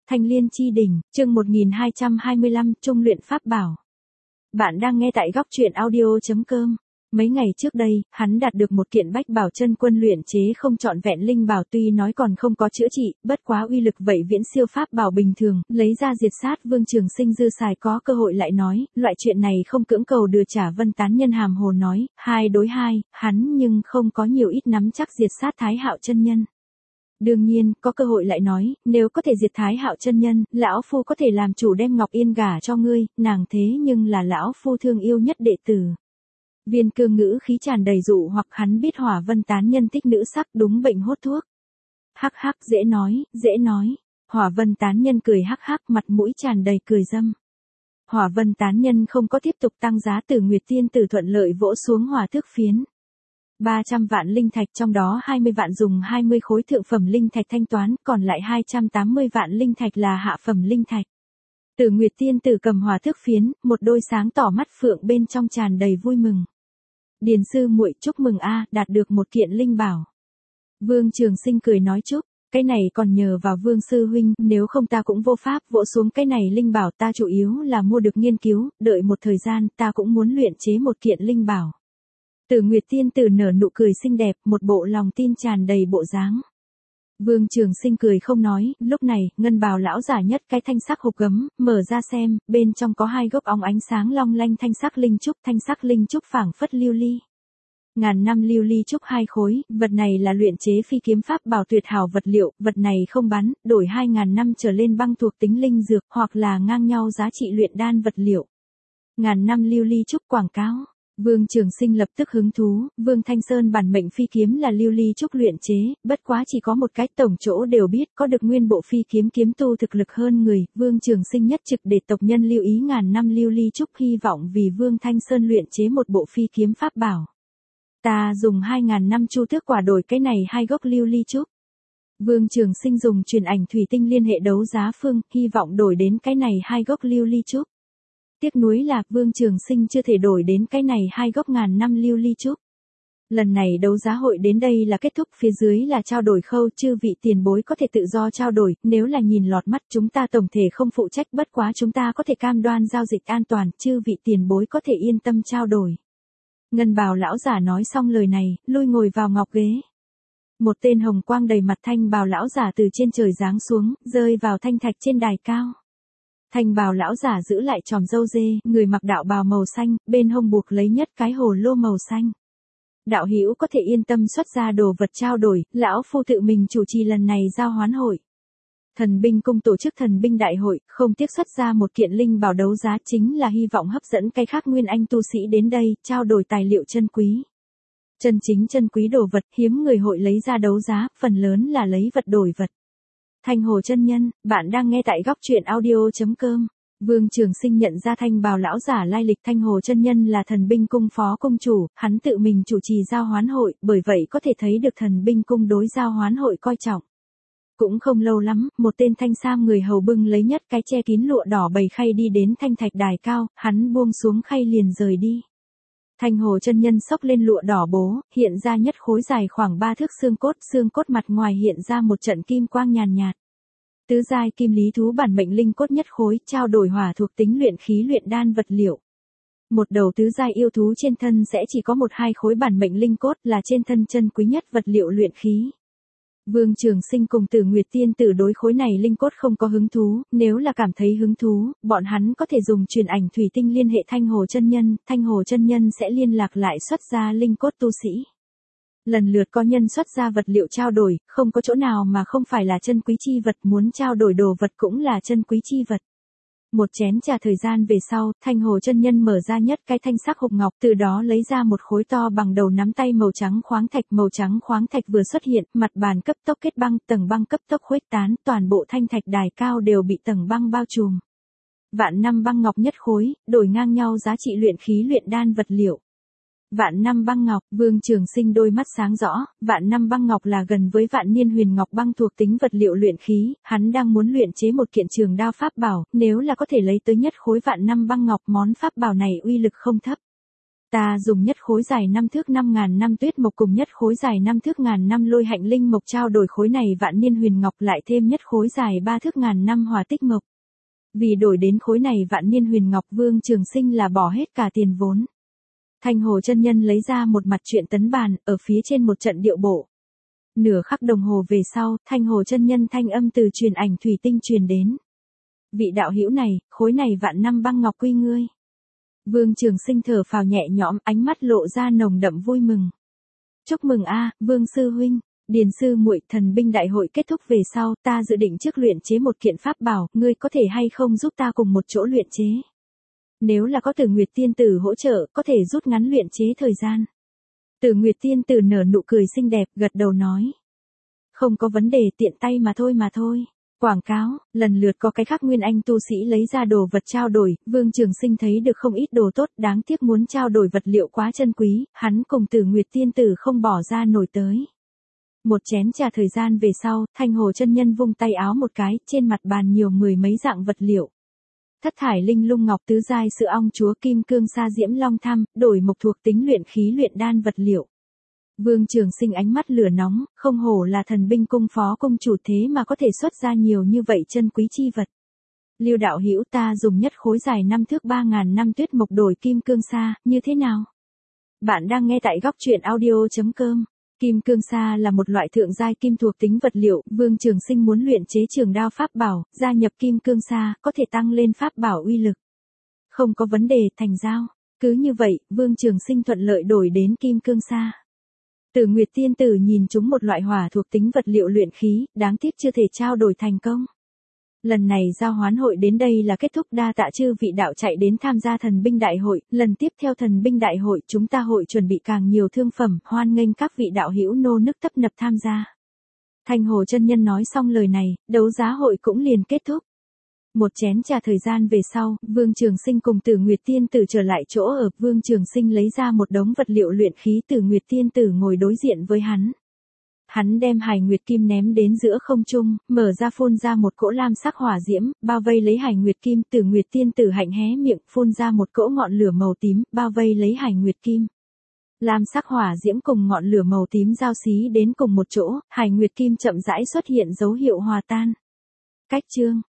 Thanh Liên Chi Đỉnh, chương 1225, Trung luyện pháp bảo. Bạn đang nghe tại góc truyện audio.com. Mấy ngày trước đây, hắn đạt được một kiện bách bảo chân quân luyện chế không trọn vẹn linh bảo, tuy nói còn không có chữa trị, bất quá uy lực vậy viễn siêu pháp bảo bình thường, lấy ra diệt sát Vương Trường Sinh dư xài. Có cơ hội lại nói, loại chuyện này không cưỡng cầu đưa trả. Vân Tán Nhân hàm hồ nói, 2 đối 2, hắn nhưng không có nhiều ít nắm chắc diệt sát Thái Hạo chân nhân. Đương nhiên, có cơ hội lại nói, nếu có thể diệt Thái Hạo chân nhân, lão phu có thể làm chủ đem Ngọc Yên gả cho ngươi, nàng thế nhưng là lão phu thương yêu nhất đệ tử. Viên Cương ngữ khí tràn đầy dụ hoặc, hắn biết Hỏa Vân Tán Nhân thích nữ sắc, đúng bệnh hốt thuốc. Hắc hắc, dễ nói, dễ nói. Hỏa Vân Tán Nhân cười hắc hắc, mặt mũi tràn đầy cười dâm. Hỏa Vân Tán Nhân không có tiếp tục tăng giá, Tử Nguyệt Tiên Tử thuận lợi vỗ xuống hỏa thước phiến. 300 vạn linh thạch, trong đó 20 vạn dùng 20 khối thượng phẩm linh thạch thanh toán, còn lại 280 vạn linh thạch là hạ phẩm linh thạch. Tử Nguyệt Tiên Tử cầm hỏa thước phiến, một đôi sáng tỏ mắt phượng bên trong tràn đầy vui mừng. Điền sư muội, chúc mừng a, đạt được một kiện linh bảo. Vương Trường Sinh cười nói chúc, cái này còn nhờ vào Vương sư huynh, nếu không ta cũng vô pháp vỗ xuống cái này linh bảo. Ta chủ yếu là mua được nghiên cứu, đợi một thời gian ta cũng muốn luyện chế một kiện linh bảo. Tử Nguyệt Tiên Tử nở nụ cười xinh đẹp, một bộ lòng tin tràn đầy bộ dáng. Vương Trường Sinh cười không nói, lúc này, ngân bào lão giả nhất cái thanh sắc hộp gấm, mở ra xem, bên trong có 2 gốc óng ánh sáng long lanh thanh sắc linh trúc phảng phất lưu ly. Ngàn năm lưu ly trúc 2 khối, vật này là luyện chế phi kiếm pháp bảo tuyệt hảo vật liệu, vật này không bán, đổi 2000 năm trở lên băng thuộc tính linh dược, hoặc là ngang nhau giá trị luyện đan vật liệu. Ngàn năm lưu ly trúc quảng cáo. Vương Trường Sinh lập tức hứng thú, Vương Thanh Sơn bản mệnh phi kiếm là lưu ly trúc luyện chế, bất quá chỉ có một cái, tổng chỗ đều biết, có được nguyên bộ phi kiếm kiếm tu thực lực hơn người. Vương Trường Sinh nhất trực để tộc nhân lưu ý ngàn năm lưu ly trúc, hy vọng vì Vương Thanh Sơn luyện chế một bộ phi kiếm pháp bảo. Ta dùng 2000 năm chu tước quả đổi cái này 2 gốc lưu ly trúc. Vương Trường Sinh dùng truyền ảnh thủy tinh liên hệ đấu giá phương, hy vọng đổi đến cái này 2 gốc lưu ly trúc. Tiếc nuối là Vương Trường Sinh chưa thể đổi đến cái này 2 gốc ngàn năm lưu ly trúc. Lần này đấu giá hội đến đây là kết thúc, phía dưới là trao đổi khâu, chư vị tiền bối có thể tự do trao đổi, nếu là nhìn lọt mắt chúng ta tổng thể không phụ trách, bất quá chúng ta có thể cam đoan giao dịch an toàn, chư vị tiền bối có thể yên tâm trao đổi. Ngân bào lão giả nói xong lời này, lui ngồi vào ngọc ghế. Một tên hồng quang đầy mặt thanh bào lão giả từ trên trời giáng xuống, rơi vào thanh thạch trên đài cao. Thanh bào lão giả giữ lại tròm râu dê, người mặc đạo bào màu xanh, bên hông buộc lấy nhất cái hồ lô màu xanh. Đạo hữu có thể yên tâm xuất ra đồ vật trao đổi, lão phu tự mình chủ trì lần này giao hoán hội. Thần binh cung tổ chức thần binh đại hội, không tiếc xuất ra một kiện linh bảo đấu giá, chính là hy vọng hấp dẫn cái khác nguyên anh tu sĩ đến đây, trao đổi tài liệu chân quý. Chân chính chân quý đồ vật, hiếm người hội lấy ra đấu giá, phần lớn là lấy vật đổi vật. Thanh Hồ chân nhân, bạn đang nghe tại góc truyện audio.com. Vương Trường Sinh nhận ra thanh bào lão giả lai lịch. Thanh Hồ chân nhân là thần binh cung phó cung chủ, hắn tự mình chủ trì giao hoán hội, bởi vậy có thể thấy được thần binh cung đối giao hoán hội coi trọng. Cũng không lâu lắm, một tên thanh sam người hầu bưng lấy nhất cái che kín lụa đỏ bầy khay đi đến thanh thạch đài cao, hắn buông xuống khay liền rời đi. Thanh Hồ chân nhân xốc lên lụa đỏ bố, hiện ra nhất khối dài khoảng 3 thước xương cốt mặt ngoài hiện ra một trận kim quang nhàn nhạt. Tứ giai kim lý thú bản mệnh linh cốt nhất khối, trao đổi hỏa thuộc tính luyện khí luyện đan vật liệu. Một đầu tứ giai yêu thú trên thân sẽ chỉ có 1-2 khối bản mệnh linh cốt, là trên thân chân quý nhất vật liệu luyện khí. Vương Trường Sinh cùng Tử Nguyệt Tiên Tử đối khối này linh cốt không có hứng thú, nếu là cảm thấy hứng thú, bọn hắn có thể dùng truyền ảnh thủy tinh liên hệ Thanh Hồ chân nhân sẽ liên lạc lại xuất ra linh cốt tu sĩ. Lần lượt có nhân xuất ra vật liệu trao đổi, không có chỗ nào mà không phải là chân quý chi vật, muốn trao đổi đồ vật cũng là chân quý chi vật. Một chén trà thời gian về sau, Thanh Hồ chân nhân mở ra nhất cái thanh sắc hộp ngọc, từ đó lấy ra một khối to bằng đầu nắm tay màu trắng khoáng thạch vừa xuất hiện, mặt bàn cấp tốc kết băng, tầng băng cấp tốc khuếch tán, toàn bộ thanh thạch đài cao đều bị tầng băng bao trùm. Vạn năm băng ngọc nhất khối, đổi ngang nhau giá trị luyện khí luyện đan vật liệu. Vạn năm băng ngọc, Vương Trường Sinh đôi mắt sáng rõ, vạn năm băng ngọc là gần với vạn niên huyền ngọc băng thuộc tính vật liệu luyện khí, hắn đang muốn luyện chế một kiện trường đao pháp bảo, nếu là có thể lấy tới nhất khối vạn năm băng ngọc, món pháp bảo này uy lực không thấp. Ta dùng nhất khối dài 5 thước 5.000 năm tuyết mộc cùng nhất khối dài 5 thước ngàn năm lôi hạnh linh mộc trao đổi khối này vạn niên huyền ngọc lại thêm nhất khối dài 3 thước ngàn năm hòa tích mộc. Vì đổi đến khối này vạn niên huyền ngọc Vương Trường Sinh là bỏ hết cả tiền vốn. Thanh Hồ chân nhân lấy ra một mặt truyện tấn bàn, ở phía trên một trận điệu bộ. Nửa khắc đồng hồ về sau, Thanh Hồ chân nhân thanh âm từ truyền ảnh thủy tinh truyền đến. Vị đạo hữu này, khối này vạn năm băng ngọc quy ngươi. Vương Trường Sinh thở phào nhẹ nhõm, ánh mắt lộ ra nồng đậm vui mừng. Chúc mừng a, Vương sư huynh, Điền sư muội, thần binh đại hội kết thúc về sau, ta dự định trước luyện chế một kiện pháp bảo, ngươi có thể hay không giúp ta cùng một chỗ luyện chế? Nếu là có Tử Nguyệt tiên tử hỗ trợ, có thể rút ngắn luyện chế thời gian. Tử Nguyệt tiên tử nở nụ cười xinh đẹp, gật đầu nói. Không có vấn đề, tiện tay mà thôi. Quảng cáo, lần lượt có cái khác nguyên anh tu sĩ lấy ra đồ vật trao đổi, Vương Trường Sinh thấy được không ít đồ tốt, đáng tiếc muốn trao đổi vật liệu quá chân quý, hắn cùng Tử Nguyệt tiên tử không bỏ ra nổi tới. Một chén trà thời gian về sau, Thanh Hồ chân nhân vung tay áo một cái, trên mặt bàn nhiều mười mấy dạng vật liệu. Thất thải linh lung ngọc tứ giai sữa ong chúa kim cương sa diễm long tham, đổi mộc thuộc tính luyện khí luyện đan vật liệu. Vương Trường Sinh ánh mắt lửa nóng, không hổ là thần binh cung phó cung chủ thế mà có thể xuất ra nhiều như vậy chân quý chi vật. Lưu đạo hữu, ta dùng nhất khối dài 5 thước 3.000 năm tuyết mộc đổi kim cương sa, như thế nào? Bạn đang nghe tại góc truyện audio.com. Kim cương sa là một loại thượng giai kim thuộc tính vật liệu, Vương Trường Sinh muốn luyện chế trường đao pháp bảo, gia nhập kim cương sa, có thể tăng lên pháp bảo uy lực. Không có vấn đề, thành giao. Cứ như vậy, Vương Trường Sinh thuận lợi đổi đến kim cương sa. Tử Nguyệt tiên tử nhìn chúng một loại hỏa thuộc tính vật liệu luyện khí, đáng tiếc chưa thể trao đổi thành công. Lần này giao hoán hội đến đây là kết thúc, đa tạ chư vị đạo chạy đến tham gia thần binh đại hội, lần tiếp theo thần binh đại hội chúng ta hội chuẩn bị càng nhiều thương phẩm, hoan nghênh các vị đạo hữu nô nức tấp nập tham gia. Thanh Hồ chân nhân nói xong lời này, đấu giá hội cũng liền kết thúc. Một chén trà thời gian về sau, Vương Trường Sinh cùng Tử Nguyệt tiên tử trở lại chỗ ở, Vương Trường Sinh lấy ra một đống vật liệu luyện khí, Tử Nguyệt tiên tử ngồi đối diện với hắn. Hắn đem Hải Nguyệt Kim ném đến giữa không trung, mở ra phun ra một cỗ lam sắc hỏa diễm, bao vây lấy Hải Nguyệt Kim, Tử Nguyệt tiên tử hạnh hé miệng, phun ra một cỗ ngọn lửa màu tím, bao vây lấy Hải Nguyệt Kim. Lam sắc hỏa diễm cùng ngọn lửa màu tím giao xí đến cùng một chỗ, Hải Nguyệt Kim chậm rãi xuất hiện dấu hiệu hòa tan. Cách chương